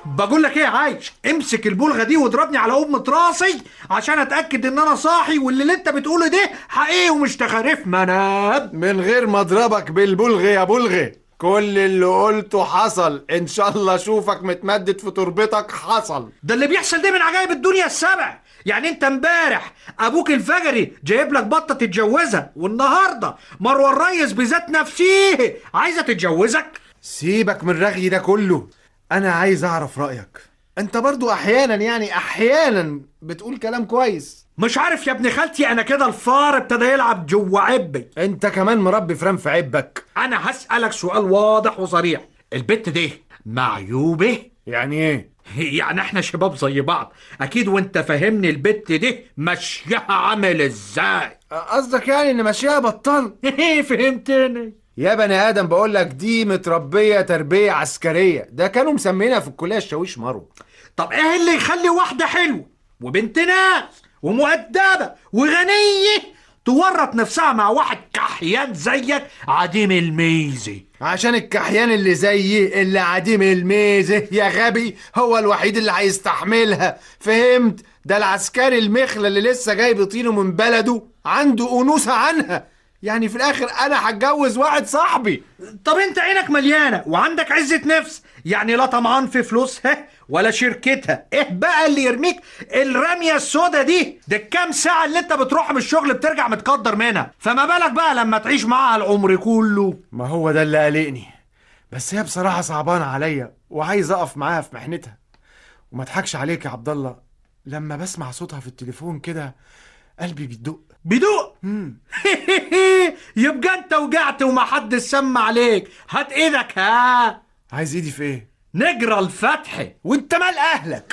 بقول لك ايه يا عايش، امسك البلغه دي واضربني على ام راسي عشان اتاكد ان انا صاحي واللي انت بتقوله ده حقيقي ومش تخاريف مناب. من غير ما اضربك بالبلغ يا بلغ، كل اللي قلته حصل. ان شاء الله اشوفك متمدد في تربتك. حصل. ده اللي بيحصل ده من عجائب الدنيا السبع. يعني انت امبارح ابوك الفجري جايب لك بطه تتجوزها، والنهارده مروه الريس بذات نفسه عايزه تتجوزك. سيبك من الرغي ده كله، انا عايز اعرف رايك. انت برضو احيانا بتقول كلام كويس. مش عارف يا ابن خالتي، انا كده الفار ابتدى يلعب جوه عبي. انت كمان مربي فران في عبك. انا هسألك سؤال واضح وصريح، البت دي معيوبة؟ يعني ايه؟ يعني احنا شباب زي بعض اكيد، وانت فاهمني البت دي مشيها عامل ازاي. قصدك يعني ان ماشيها بطال؟ فهمتني يا بني ادم، بقول لك دي متربيه تربيه عسكريه، ده كانوا مسمينها في الكليه الشاويش مرو. طب ايه اللي يخلي واحده حلوه وبنت ناس ومؤدبه وغنيه تورط نفسها مع واحد كحيان زيك عديم الميزه؟ عشان الكحيان اللي زيي اللي عديم الميزه يا غبي هو الوحيد اللي هيستحملها. فهمت؟ ده العسكري المخلة اللي لسه جاي بطينه من بلده عنده أنوثة عنها. يعني في الاخر انا هتجوز واحد صاحبي. طب انت عينك مليانه وعندك عزه نفس، يعني لا طمعان في فلوسها ولا شركتها. ايه بقى اللي يرميك الرميه السودا دي؟ ده الكام ساعه اللي انت بتروح من الشغل بترجع متقدر منها، فما بالك بقى لما تعيش معاها العمر كله؟ ما هو ده اللي قلقني، بس هي بصراحه صعبانه عليا وعايز اقف معاها في محنتها. وما اضحكش عليك يا عبد الله، لما بسمع صوتها في التليفون كده قلبي بيدق. يبقى انت وجعت وما حد سمع عليك. هات ايدك. ها، عايز ايدي في ايه؟ نجرى الفتح. وانت مال اهلك؟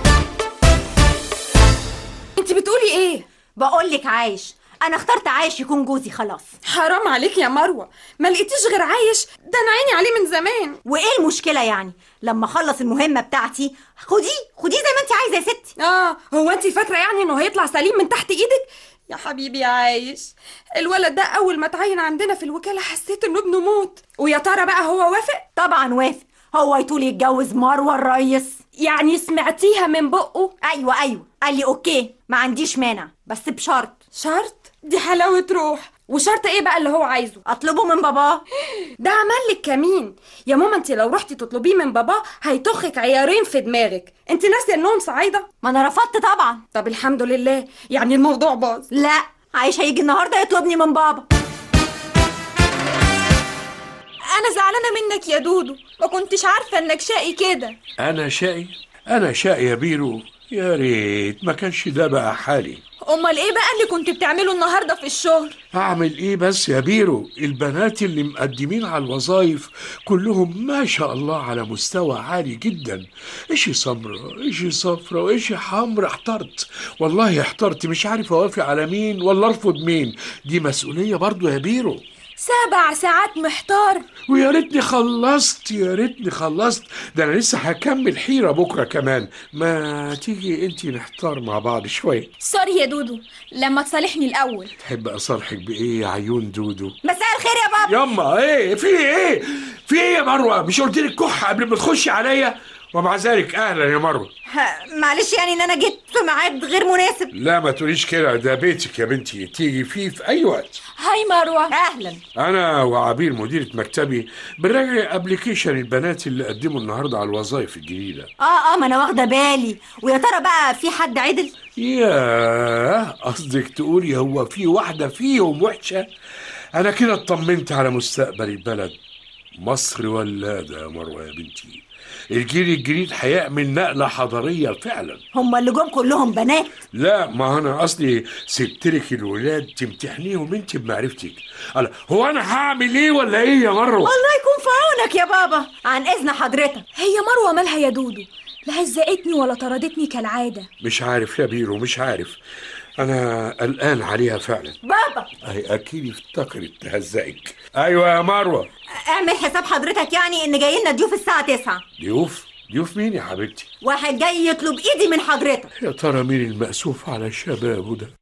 انت بتقولي ايه؟ بقولك عايش، انا اخترت عايش يكون جوزي خلاص. حرام عليك يا مروه، ما لقيتيش غير عايش؟ ده انا عيني عليه من زمان. وايه المشكله يعني؟ لما اخلص المهمه بتاعتي خديه زي ما انت عايزه يا ستي. هو انت فاكره يعني انه هيطلع سليم من تحت ايدك؟ يا حبيبي يا عايش، الولد ده اول ما اتعين عندنا في الوكاله حسيت انه ابنه موت. ويا ترى بقى هو وافق؟ طبعا وافق، هو يطول يتجوز مروه الريس. يعني سمعتيها من بقه؟ ايوه قال لي اوكي ما عنديش مانع، بس بشرط. شرط؟ دي حلاوه روح. وشرط ايه بقى اللي هو عايزه؟ اطلبه من باباه. ده عمل لك كمين يا ماما. انت لو رحتي تطلبيه من باباه هيطخك عيارين في دماغك. انت ناسيه انهم صعايده؟ ما انا رفضت طبعا. طب الحمد لله، يعني الموضوع باظ. لا، عايش هيجي النهارده يطلبني من بابا. انا زعلانه منك يا دودو، ما كنتش عارفه انك شقي كده. انا شقي يا بيرو؟ يا ريت ما كانش ده بقى حالي. امال ايه بقى اللي كنت بتعمله النهارده في الشغل؟ اعمل ايه بس يا بيرو؟ البنات اللي مقدمين على الوظايف كلهم ما شاء الله على مستوى عالي جدا. اشي سمرة، اشي صفرة، واشي حمرة. احترت مش عارف اوافق على مين ولا ارفض مين. دي مسؤولية برضو يا بيرو. 7 ساعات محتار. ويا ريتني خلصت. ده انا لسه هكمل حيرة بكرة كمان. ما تيجي انتي نحتار مع بعض شوية؟ سوري يا دودو، لما تصالحني الاول. تحب اصالحك بايه يا عيون دودو؟ مساء الخير يا بابا. ياما ايه؟ في ايه يا مروة؟ مش قلت لك كح قبل ما تخشي عليا؟ ومع ذلك اهلا يا مروة. معلش يعني ان انا جيت في ميعاد غير مناسب. لا ما تقوليش كده، ده بيتك يا بنتي، تيجي فيه في اي وقت. هاي مروة. اهلا. انا وعبير مديرة مكتبي بنراجع ابليكيشن البنات اللي قدموا النهارده على الوظائف الجديدة. ما انا واخده بالي. ويا ترى بقى في حد عدل؟ ياه، قصدك تقولي هو في واحدة فيهم وحشة؟ انا كده اطمنت على مستقبل البلد. مصر ولادة يا مروة يا بنتي. الجيل الجديد هيعمل نقلة حضارية فعلا. هم اللي جم كلهم بنات؟ لا، ما انا قصدي سبتلك الولاد تمتحنيهم انت بمعرفتك. هو انا هعمل ايه ولا ايه يا مروة؟ الله يكون في عونك يا بابا. عن اذن حضرتك. هي مروة مالها يا دودو؟ لا هزقتني ولا طردتني كالعادة. مش عارف يا بيرو، مش عارف. انا قلقان عليها فعلا. بابا هي اكيد افتكرت تهزقك. ايوه يا مروة. اعمل حساب حضرتك يعني ان جاي لنا ضيوف الساعه 9. ضيوف مين يا حبيبتي؟ واحد جاي يطلب ايدي من حضرتك. يا ترى مين المأسوف على شبابه ده؟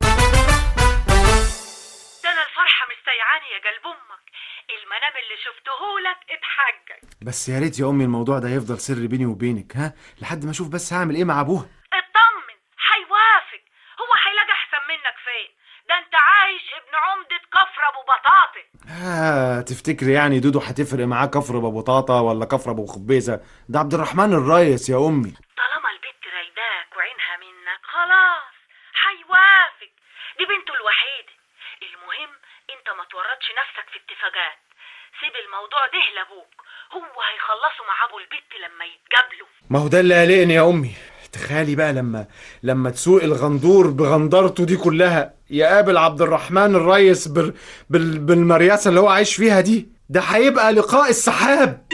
ده انا الفرحه مستيعاني يا قلب امك. المنام اللي شفتهولك اتحجج. بس يا ريت يا امي الموضوع ده يفضل سر بيني وبينك، ها، لحد ما اشوف بس هعمل ايه مع ابوها. اطمن، هيوافق. هو هيلاقي احسن منك فين؟ ده انت عايش ابن عمدة كفر ابو بطاطا. تفتكري يعني دودو هتفرق معاه كفر ابو بطاطا ولا كفر ابو خبيزه؟ ده عبد الرحمن الريس يا امي. طالما البت رايداك وعينها منك خلاص هيوافق، دي بنته الوحيدة. المهم انت ما تورطش نفسك في اتفاقات، سيب الموضوع ده لابوك، هو هيخلصوا مع ابو البت لما يتقابلوا. ما هو ده اللي قلقني يا امي. تخيلي بقى لما تسوق الغندور بغندرته دي كلها يقابل عبد الرحمن الريس بالمرياسه اللي هو عايش فيها دي، ده هيبقى لقاء السحاب.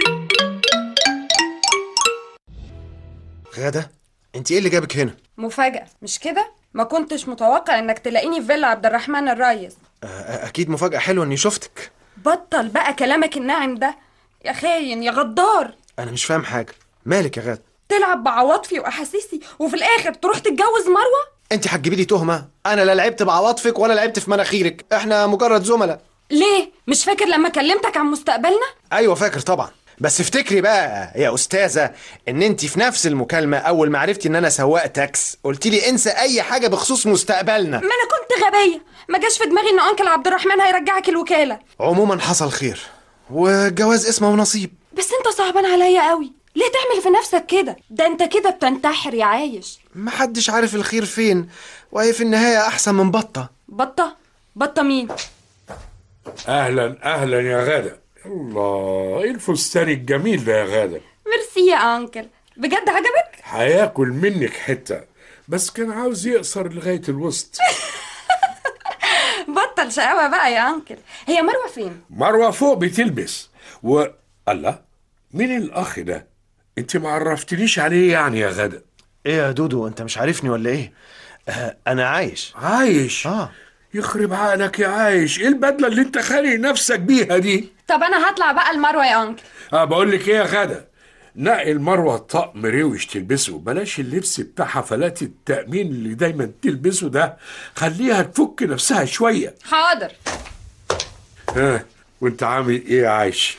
غادة، انت ايه اللي جابك هنا؟ مفاجأة مش كده؟ ما كنتش متوقع انك تلاقيني في فيلا عبد الرحمن الريس. اكيد مفاجأة حلوة اني شفتك. بطل بقى كلامك الناعم ده يا خاين يا غدار. انا مش فاهم حاجة، مالك يا غادة؟ تلعب بعواطفي واحاسيسي وفي الاخر تروح تتجوز مروة؟ انت هتجيبي لي تهمة؟ انا لا لعبت بعواطفك ولا لعبت في مناخيرك، احنا مجرد زملاء. ليه؟ مش فاكر لما كلمتك عن مستقبلنا؟ ايوه فاكر طبعا، بس افتكري بقى يا استاذة ان انت في نفس المكالمة اول ما عرفتي ان انا سواق تاكس قلت لي انسى اي حاجة بخصوص مستقبلنا. ما انا كنت غبية، ما جاش في دماغي ان انكل عبد الرحمن هيرجعك الوكالة. عموما حصل خير، والجواز اسمه ونصيب. بس انت صعبان عليا قوي، ليه تعمل في نفسك كده؟ ده انت كده بتنتحر يا عايش. محدش عارف الخير فين، وهي في النهاية احسن من بطة. بطة مين؟ اهلا اهلا يا غادة. الله، ايه الفستان الجميل ده يا غادة؟ ميرسي يا انكل، بجد عجبك؟ هياكل منك حتة، بس كان عاوز يقصر لغاية الوسط. بطل شقاوة بقى يا انكل. هي مروة فين؟ مروة فوق بتلبس الله، مين الاخ ده؟ انت ما عرفتنيش عليه يعني يا غادة. ايه يا دودو، انت مش عارفني ولا ايه؟ انا عايش. عايش؟ يخرب عقلك يا عايش، ايه البدلة اللي انت خالق نفسك بيها دي؟ طب انا هطلع بقى المروة يا انكل. بقول لك ايه يا غادة، نقي المروة طقم روش تلبسه، بلاش اللبس بتاع حفلات التأمين اللي دايما تلبسه ده، خليها تفك نفسها شوية. حاضر. وانت عامل ايه يا عايش؟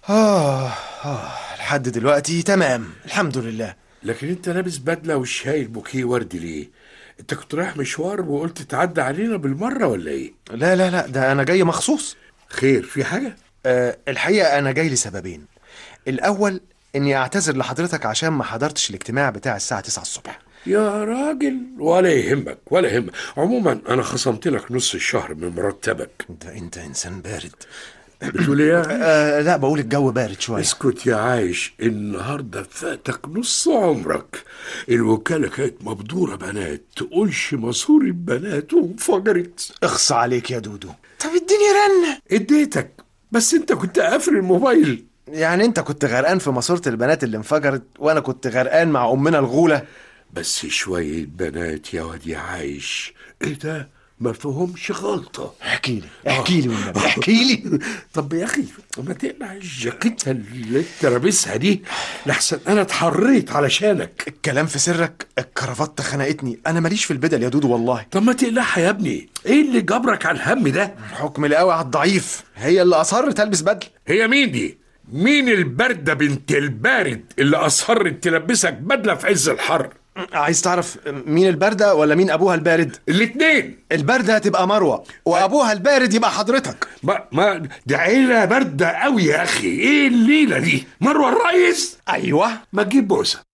لحد دلوقتي تمام الحمد لله. لكن انت لابس بدلة وشايل بوكيه ورد ليه؟ انت كنت رايح مشوار وقلت تعدي علينا بالمرة ولا ايه؟ لا ده انا جاي مخصوص. خير، في حاجة؟ الحقيقة انا جاي لسببين. الاول اني اعتذر لحضرتك عشان ما حضرتش الاجتماع بتاع الساعة 9 الصبح. يا راجل ولا يهمك ولا يهمك، عموما انا خصمت لك نص الشهر من مرتبك. انت انسان بارد. بتقول ايه؟ لا بقول الجو بارد شوية. اسكت يا عايش، النهاردة فاتك نص عمرك. الوكالة كانت مبدورة بنات، تقولش ماسور البنات وانفجرت. اخص عليك يا دودو. طب اديني رنة. اديتك، بس انت كنت قافل الموبايل. يعني انت كنت غرقان في ماسورة البنات اللي انفجرت وانا كنت غرقان مع امنا الغولة. بس شوية بنات يا واد يا عايش، ايه ده؟ ما فيهمش غلطة. احكي لي والنبي احكي لي. طب يا اخي ما تقلع الجاكيتة اللي انت لابسها دي لحسن انا اتحريت علشانك. الكلام في سرك، الكرافتة خنقتني، انا ماليش في البدل يا دودو والله. طب ما تقلعها يا ابني، ايه اللي جبرك على الهم ده؟ حكم القوي على الضعيف، هي اللي اصرت البس بدل. هي مين دي؟ مين البردة بنت البارد اللي اصرت تلبسك بدلة في عز الحر؟ عايز تعرف مين البردة ولا مين ابوها البارد؟ الاتنين. البردة هتبقى مروة وابوها البارد يبقى حضرتك. ما دي عيلة باردة قوي يا اخي، ايه الليلة دي؟ مروة الريس؟ ايوه. ما تجيب بوسة.